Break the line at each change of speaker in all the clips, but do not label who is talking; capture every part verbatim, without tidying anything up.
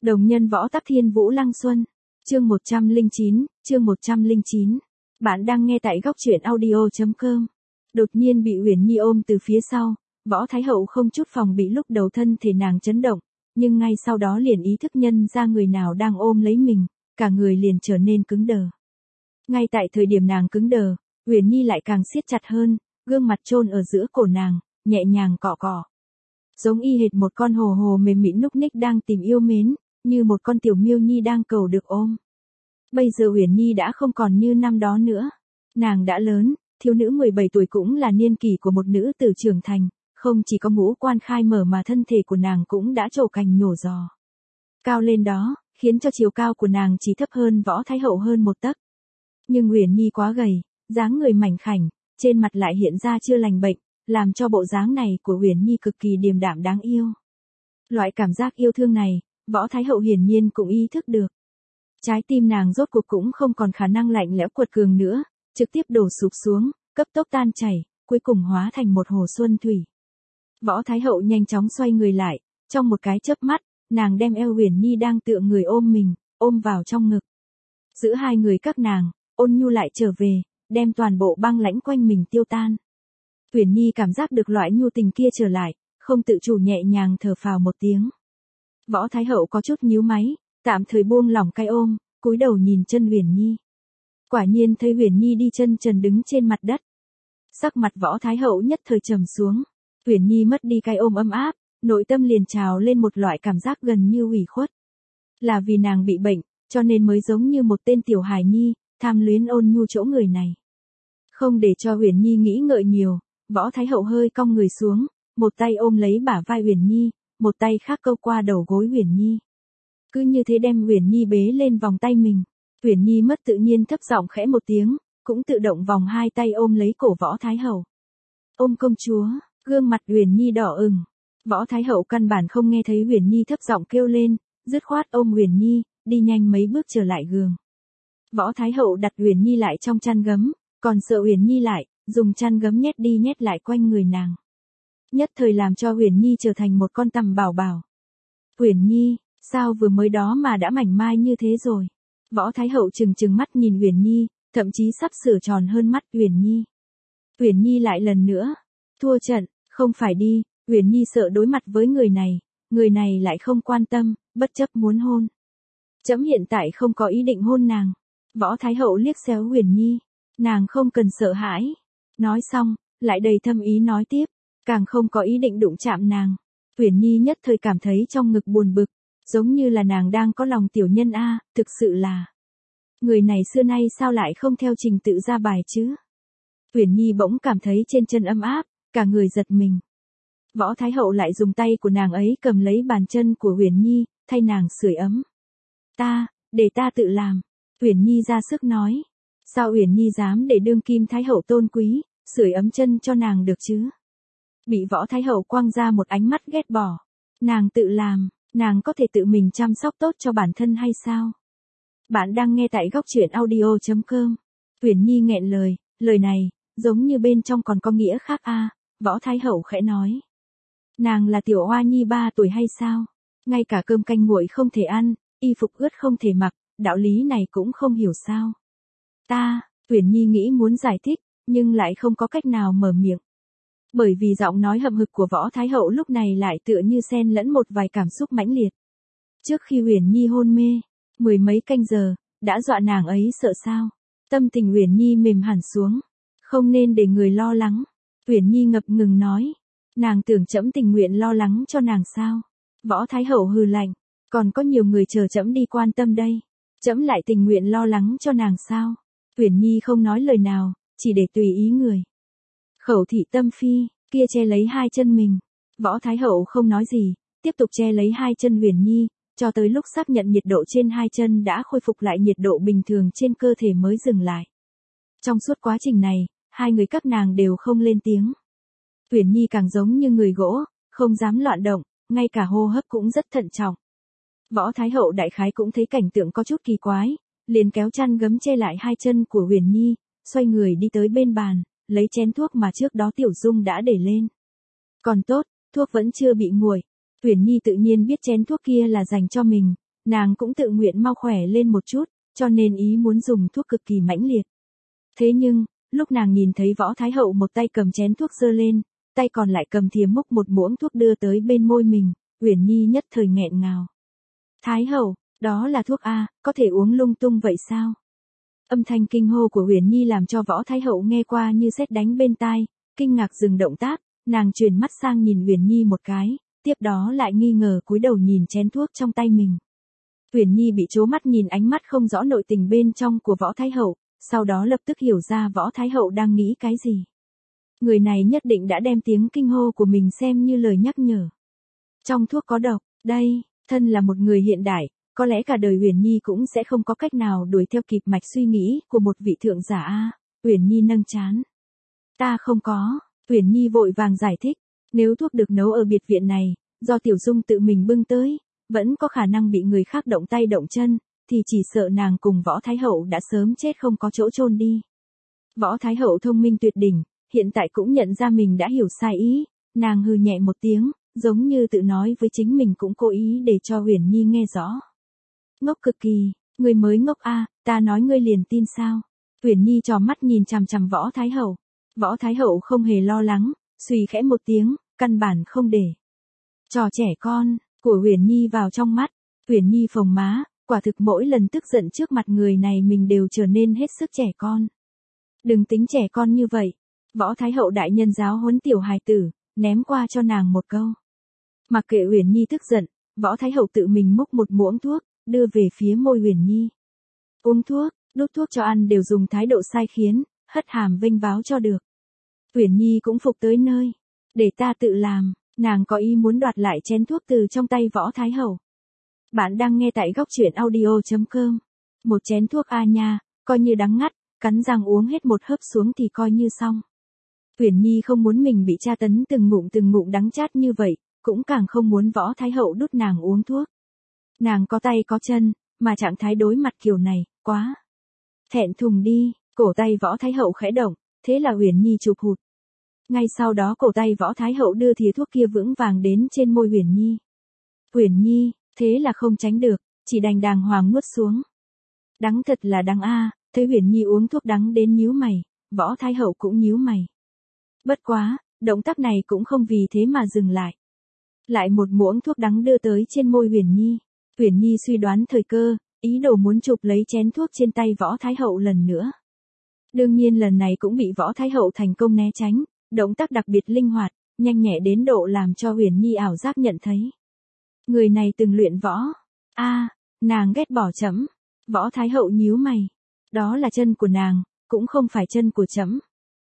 Đồng nhân võ tắc thiên vũ lăng xuân. Chương một trăm lẻ chín, chương một trăm lẻ chín. Bạn đang nghe tại góc truyện audio chấm com. Đột nhiên bị Uyển Nhi ôm từ phía sau, Võ Thái Hậu không chút phòng bị, lúc đầu thân thể nàng chấn động, nhưng ngay sau đó liền ý thức nhân ra người nào đang ôm lấy mình, cả người liền trở nên cứng đờ. Ngay tại thời điểm nàng cứng đờ, Uyển Nhi lại càng siết chặt hơn, gương mặt chôn ở giữa cổ nàng, nhẹ nhàng cọ cọ. Giống y hệt một con hồ hồ mềm mịn núc ních đang tìm yêu mến, như một con tiểu miêu nhi đang cầu được ôm. Bây giờ Uyển Nhi đã không còn như năm đó nữa. Nàng đã lớn, thiếu nữ mười bảy tuổi cũng là niên kỷ của một nữ tử trưởng thành, không chỉ có ngũ quan khai mở mà thân thể của nàng cũng đã trổ cành nhổ giò. Cao lên đó, khiến cho chiều cao của nàng chỉ thấp hơn Võ Thái Hậu hơn một tấc. Nhưng Uyển Nhi quá gầy, dáng người mảnh khảnh, trên mặt lại hiện ra chưa lành bệnh, làm cho bộ dáng này của Uyển Nhi cực kỳ điềm đạm đáng yêu. Loại cảm giác yêu thương này, Võ Thái Hậu hiển nhiên cũng ý thức được. Trái tim nàng rốt cuộc cũng không còn khả năng lạnh lẽo quật cường nữa, trực tiếp đổ sụp xuống, cấp tốc tan chảy, cuối cùng hóa thành một hồ xuân thủy. Võ Thái Hậu nhanh chóng xoay người lại, trong một cái chớp mắt, nàng đem eo Uyển Nhi đang tựa người ôm mình, ôm vào trong ngực. Giữa hai người các nàng, ôn nhu lại trở về, đem toàn bộ băng lãnh quanh mình tiêu tan. Uyển Nhi cảm giác được loại nhu tình kia trở lại, không tự chủ nhẹ nhàng thở phào một tiếng. Võ Thái Hậu có chút nhíu máy, tạm thời buông lỏng cái ôm, cúi đầu nhìn chân Uyển Nhi. Quả nhiên thấy Uyển Nhi đi chân trần đứng trên mặt đất. Sắc mặt Võ Thái Hậu nhất thời trầm xuống. Uyển Nhi mất đi cái ôm ấm áp, nội tâm liền trào lên một loại cảm giác gần như ủy khuất. Là vì nàng bị bệnh, cho nên mới giống như một tên tiểu hài nhi, tham luyến ôn nhu chỗ người này. Không để cho Uyển Nhi nghĩ ngợi nhiều, Võ Thái Hậu hơi cong người xuống, một tay ôm lấy bả vai Uyển Nhi, một tay khác câu qua đầu gối Uyển Nhi. Cứ như thế đem Uyển Nhi bế lên vòng tay mình. Uyển Nhi mất tự nhiên thấp giọng khẽ một tiếng, cũng tự động vòng hai tay ôm lấy cổ Võ Thái Hậu. Ôm công chúa, gương mặt Uyển Nhi đỏ ửng. Võ Thái Hậu căn bản không nghe thấy Uyển Nhi thấp giọng kêu lên, dứt khoát ôm Uyển Nhi, đi nhanh mấy bước trở lại giường. Võ Thái Hậu đặt Uyển Nhi lại trong chăn gấm, còn sợ Uyển Nhi lại, dùng chăn gấm nhét đi nhét lại quanh người nàng. Nhất thời làm cho Uyển Nhi trở thành một con tằm bảo bảo. Uyển Nhi, sao vừa mới đó mà đã mảnh mai như thế rồi? Võ Thái Hậu trừng trừng mắt nhìn Uyển Nhi, thậm chí sắp sửa tròn hơn mắt Uyển Nhi. Uyển Nhi lại lần nữa thua trận, không phải đi, Uyển Nhi sợ đối mặt với người này, người này lại không quan tâm, bất chấp muốn hôn. Trẫm hiện tại không có ý định hôn nàng. Võ Thái Hậu liếc xéo Uyển Nhi, nàng không cần sợ hãi. Nói xong, lại đầy thâm ý nói tiếp, càng không có ý định đụng chạm nàng. Uyển Nhi nhất thời cảm thấy trong ngực buồn bực, giống như là nàng đang có lòng tiểu nhân a, thực sự là. Người này xưa nay sao lại không theo trình tự ra bài chứ? Uyển Nhi bỗng cảm thấy trên chân ấm áp, cả người giật mình. Võ Thái Hậu lại dùng tay của nàng ấy cầm lấy bàn chân của Uyển Nhi, thay nàng sưởi ấm. Ta, để ta tự làm. Uyển Nhi ra sức nói. Sao Uyển Nhi dám để đương kim Thái Hậu tôn quý, sưởi ấm chân cho nàng được chứ? Bị Võ Thái Hậu quăng ra một ánh mắt ghét bỏ. Nàng tự làm, nàng có thể tự mình chăm sóc tốt cho bản thân hay sao? Bạn đang nghe tại góc truyện audio chấm com. Uyển Nhi nghẹn lời, lời này, giống như bên trong còn có nghĩa khác a. À, Võ Thái Hậu khẽ nói. Nàng là tiểu oa nhi ba tuổi hay sao? Ngay cả cơm canh nguội không thể ăn, y phục ướt không thể mặc, đạo lý này cũng không hiểu sao? Ta, Uyển Nhi nghĩ muốn giải thích, nhưng lại không có cách nào mở miệng. Bởi vì giọng nói hậm hực của Võ Thái Hậu lúc này lại tựa như xen lẫn một vài cảm xúc mãnh liệt. Trước khi Uyển Nhi hôn mê, mười mấy canh giờ, đã dọa nàng ấy sợ sao? Tâm tình Uyển Nhi mềm hẳn xuống, không nên để người lo lắng. Uyển Nhi ngập ngừng nói, nàng tưởng trẫm tình nguyện lo lắng cho nàng sao? Võ Thái Hậu hừ lạnh, còn có nhiều người chờ trẫm đi quan tâm đây, trẫm lại tình nguyện lo lắng cho nàng sao? Uyển Nhi không nói lời nào, chỉ để tùy ý người. Khẩu thị tâm phi, kia che lấy hai chân mình. Võ Thái Hậu không nói gì, tiếp tục che lấy hai chân Uyển Nhi, cho tới lúc xác nhận nhiệt độ trên hai chân đã khôi phục lại nhiệt độ bình thường trên cơ thể mới dừng lại. Trong suốt quá trình này, hai người các nàng đều không lên tiếng. Uyển Nhi càng giống như người gỗ, không dám loạn động, ngay cả hô hấp cũng rất thận trọng. Võ Thái Hậu đại khái cũng thấy cảnh tượng có chút kỳ quái, liền kéo chăn gấm che lại hai chân của Uyển Nhi, xoay người đi tới bên bàn, lấy chén thuốc mà trước đó Tiểu Dung đã để lên. Còn tốt, thuốc vẫn chưa bị nguội. Uyển Nhi tự nhiên biết chén thuốc kia là dành cho mình, nàng cũng tự nguyện mau khỏe lên một chút, cho nên ý muốn dùng thuốc cực kỳ mãnh liệt. Thế nhưng, lúc nàng nhìn thấy Võ Thái Hậu một tay cầm chén thuốc giơ lên, tay còn lại cầm thìa múc một muỗng thuốc đưa tới bên môi mình, Uyển Nhi nhất thời nghẹn ngào. Thái Hậu, đó là thuốc A, có thể uống lung tung vậy sao? Âm thanh kinh hô của Uyển Nhi làm cho Võ Thái Hậu nghe qua như sét đánh bên tai, kinh ngạc dừng động tác, nàng chuyển mắt sang nhìn Uyển Nhi một cái, tiếp đó lại nghi ngờ cúi đầu nhìn chén thuốc trong tay mình. Uyển Nhi bị trố mắt nhìn ánh mắt không rõ nội tình bên trong của Võ Thái Hậu, sau đó lập tức hiểu ra Võ Thái Hậu đang nghĩ cái gì. Người này nhất định đã đem tiếng kinh hô của mình xem như lời nhắc nhở. Trong thuốc có độc, đây, thân là một người hiện đại, có lẽ cả đời Uyển Nhi cũng sẽ không có cách nào đuổi theo kịp mạch suy nghĩ của một vị thượng giả a. Uyển Nhi nâng trán. Ta không có, Uyển Nhi vội vàng giải thích, nếu thuốc được nấu ở biệt viện này, do Tiểu Dung tự mình bưng tới, vẫn có khả năng bị người khác động tay động chân, thì chỉ sợ nàng cùng Võ Thái Hậu đã sớm chết không có chỗ chôn đi. Võ Thái Hậu thông minh tuyệt đỉnh, hiện tại cũng nhận ra mình đã hiểu sai ý, nàng hừ nhẹ một tiếng, giống như tự nói với chính mình cũng cố ý để cho Uyển Nhi nghe rõ. Ngốc cực kỳ, người mới ngốc a, ta nói ngươi liền tin sao? Uyển Nhi trò mắt nhìn chằm chằm Võ Thái Hậu. Võ Thái Hậu không hề lo lắng, suy khẽ một tiếng, căn bản không để trò trẻ con của Uyển Nhi vào trong mắt. Uyển Nhi phồng má, quả thực mỗi lần tức giận trước mặt người này mình đều trở nên hết sức trẻ con. Đừng tính trẻ con như vậy. Võ Thái Hậu đại nhân giáo huấn tiểu hài tử, ném qua cho nàng một câu. Mặc kệ Uyển Nhi tức giận, Võ Thái Hậu tự mình múc một muỗng thuốc, đưa về phía môi Uyển Nhi. Uống thuốc, đút thuốc cho ăn đều dùng thái độ sai khiến, hất hàm vênh váo cho được. Uyển Nhi cũng phục tới nơi. Để ta tự làm, nàng có ý muốn đoạt lại chén thuốc từ trong tay Võ Thái Hậu. Bạn đang nghe tại góc truyện audio chấm com. Một chén thuốc a nha, coi như đắng ngắt, cắn răng uống hết một hớp xuống thì coi như xong. Uyển Nhi không muốn mình bị tra tấn từng ngụm từng ngụm đắng chát như vậy, cũng càng không muốn Võ Thái Hậu đút nàng uống thuốc. Nàng có tay có chân, mà trạng thái đối mặt kiểu này, quá thẹn thùng đi, cổ tay Võ Thái Hậu khẽ động, thế là Uyển Nhi chụp hụt. Ngay sau đó cổ tay Võ Thái Hậu đưa thìa thuốc kia vững vàng đến trên môi Uyển Nhi. Uyển Nhi, thế là không tránh được, chỉ đành đàng hoàng nuốt xuống. Đắng thật là đắng a, thấy Uyển Nhi uống thuốc đắng đến nhíu mày, Võ Thái Hậu cũng nhíu mày. Bất quá, động tác này cũng không vì thế mà dừng lại. Lại một muỗng thuốc đắng đưa tới trên môi Uyển Nhi. Uyển Nhi suy đoán thời cơ, ý đồ muốn chụp lấy chén thuốc trên tay Võ Thái Hậu lần nữa. Đương nhiên lần này cũng bị Võ Thái Hậu thành công né tránh, động tác đặc biệt linh hoạt, nhanh nhẹ đến độ làm cho Uyển Nhi ảo giác nhận thấy. Người này từng luyện võ. A, à, nàng ghét bỏ trẫm. Võ Thái Hậu nhíu mày. Đó là chân của nàng, cũng không phải chân của trẫm.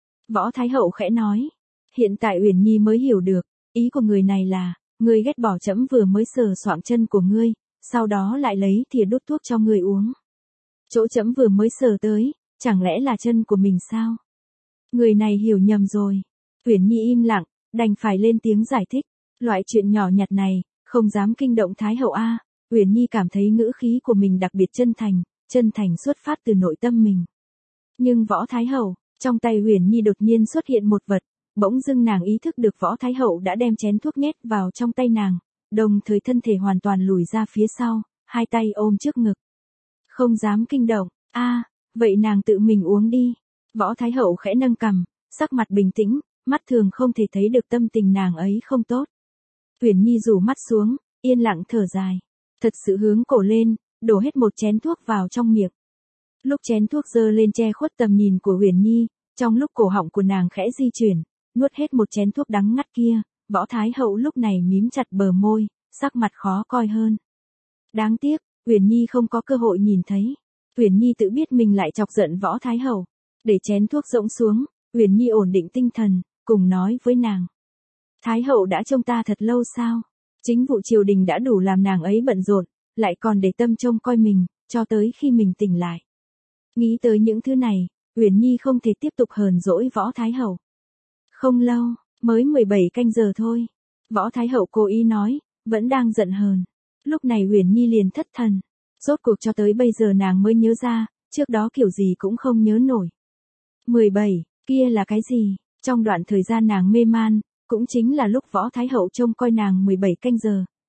Võ Thái Hậu khẽ nói. Hiện tại Uyển Nhi mới hiểu được, ý của người này là, ngươi ghét bỏ trẫm vừa mới sờ soạng chân của ngươi, sau đó lại lấy thìa đút thuốc cho ngươi uống. Chỗ trẫm vừa mới sờ tới, chẳng lẽ là chân của mình sao? Người này hiểu nhầm rồi. Uyển Nhi im lặng, đành phải lên tiếng giải thích. Loại chuyện nhỏ nhặt này, không dám kinh động Thái Hậu a. Uyển Nhi cảm thấy ngữ khí của mình đặc biệt chân thành, chân thành xuất phát từ nội tâm mình. Nhưng Võ Thái Hậu, trong tay Uyển Nhi đột nhiên xuất hiện một vật, bỗng dưng nàng ý thức được Võ Thái Hậu đã đem chén thuốc nhét vào trong tay nàng, đồng thời thân thể hoàn toàn lùi ra phía sau, hai tay ôm trước ngực. Không dám kinh động, a, à, vậy nàng tự mình uống đi. Võ Thái Hậu khẽ nâng cằm, sắc mặt bình tĩnh, mắt thường không thể thấy được tâm tình nàng ấy không tốt. Uyển Nhi rủ mắt xuống, yên lặng thở dài, thật sự hướng cổ lên, đổ hết một chén thuốc vào trong miệng. Lúc chén thuốc dơ lên che khuất tầm nhìn của Uyển Nhi, trong lúc cổ họng của nàng khẽ di chuyển, nuốt hết một chén thuốc đắng ngắt kia, Võ Thái Hậu lúc này mím chặt bờ môi, sắc mặt khó coi hơn. Đáng tiếc, Uyển Nhi không có cơ hội nhìn thấy. Uyển Nhi tự biết mình lại chọc giận Võ Thái Hậu, để chén thuốc rỗng xuống, Uyển Nhi ổn định tinh thần, cùng nói với nàng. Thái Hậu đã trông ta thật lâu sao? Chính vụ triều đình đã đủ làm nàng ấy bận rộn, lại còn để tâm trông coi mình, cho tới khi mình tỉnh lại. Nghĩ tới những thứ này, Uyển Nhi không thể tiếp tục hờn dỗi Võ Thái Hậu. Không lâu, mới mười bảy canh giờ thôi. Võ Thái Hậu cố ý nói, vẫn đang giận hờn. Lúc này Uyển Nhi liền thất thần. Rốt cuộc cho tới bây giờ nàng mới nhớ ra, trước đó kiểu gì cũng không nhớ nổi. mười bảy, kia là cái gì? Trong đoạn thời gian nàng mê man, cũng chính là lúc Võ Thái Hậu trông coi nàng mười bảy canh giờ,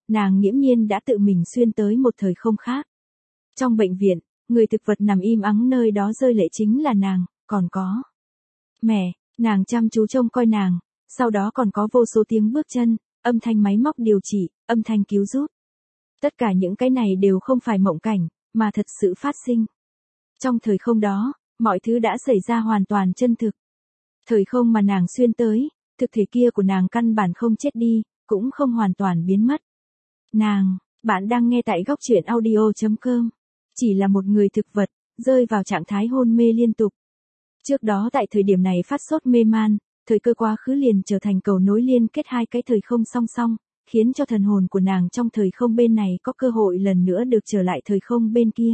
nàng nghiễm nhiên đã tự mình xuyên tới một thời không khác. Trong bệnh viện, người thực vật nằm im ắng nơi đó rơi lệ chính là nàng, còn có mẹ, nàng chăm chú trông coi nàng, sau đó còn có vô số tiếng bước chân, âm thanh máy móc điều trị, âm thanh cứu giúp. Tất cả những cái này đều không phải mộng cảnh, mà thật sự phát sinh. Trong thời không đó, mọi thứ đã xảy ra hoàn toàn chân thực. Thời không mà nàng xuyên tới, thực thể kia của nàng căn bản không chết đi, cũng không hoàn toàn biến mất. Nàng, bạn đang nghe tại góc truyện audio chấm com, chỉ là một người thực vật, rơi vào trạng thái hôn mê liên tục. Trước đó tại thời điểm này phát sốt mê man, thời cơ quá khứ liền trở thành cầu nối liên kết hai cái thời không song song, khiến cho thần hồn của nàng trong thời không bên này có cơ hội lần nữa được trở lại thời không bên kia.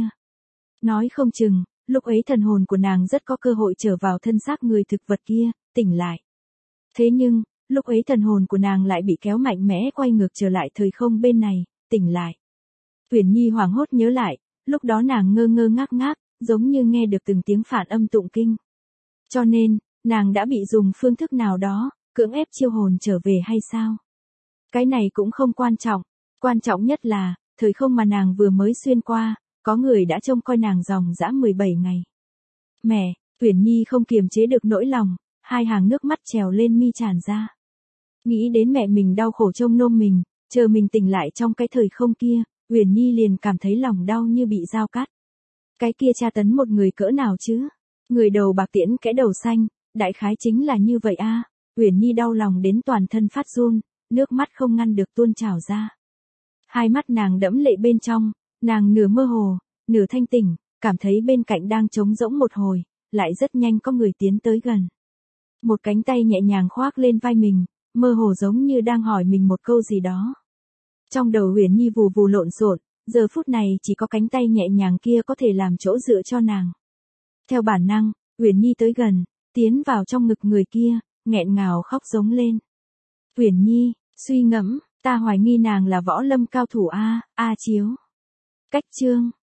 Nói không chừng, lúc ấy thần hồn của nàng rất có cơ hội trở vào thân xác người thực vật kia, tỉnh lại. Thế nhưng, lúc ấy thần hồn của nàng lại bị kéo mạnh mẽ quay ngược trở lại thời không bên này, tỉnh lại. Uyển Nhi hoảng hốt nhớ lại, lúc đó nàng ngơ ngơ ngác ngác, giống như nghe được từng tiếng phản âm tụng kinh. Cho nên, nàng đã bị dùng phương thức nào đó, cưỡng ép chiêu hồn trở về hay sao? Cái này cũng không quan trọng, quan trọng nhất là, thời không mà nàng vừa mới xuyên qua, có người đã trông coi nàng dòng dã mười bảy ngày. Mẹ, Uyển Nhi không kiềm chế được nỗi lòng, hai hàng nước mắt trèo lên mi tràn ra. Nghĩ đến mẹ mình đau khổ trông nom mình, chờ mình tỉnh lại trong cái thời không kia, Uyển Nhi liền cảm thấy lòng đau như bị dao cắt. Cái kia tra tấn một người cỡ nào chứ? Người đầu bạc tiễn kẽ đầu xanh, đại khái chính là như vậy a. Uyển Nhi đau lòng đến toàn thân phát run, nước mắt không ngăn được tuôn trào ra. Hai mắt nàng đẫm lệ bên trong, nàng nửa mơ hồ, nửa thanh tỉnh, cảm thấy bên cạnh đang trống rỗng một hồi, lại rất nhanh có người tiến tới gần. Một cánh tay nhẹ nhàng khoác lên vai mình, mơ hồ giống như đang hỏi mình một câu gì đó. Trong đầu Uyển Nhi vù vù lộn xộn, giờ phút này chỉ có cánh tay nhẹ nhàng kia có thể làm chỗ dựa cho nàng. Theo bản năng, Uyển Nhi tới gần, tiến vào trong ngực người kia, nghẹn ngào khóc giống lên. Uyển Nhi, suy ngẫm, ta hoài nghi nàng là võ lâm cao thủ a, a chiếu. Cách chương,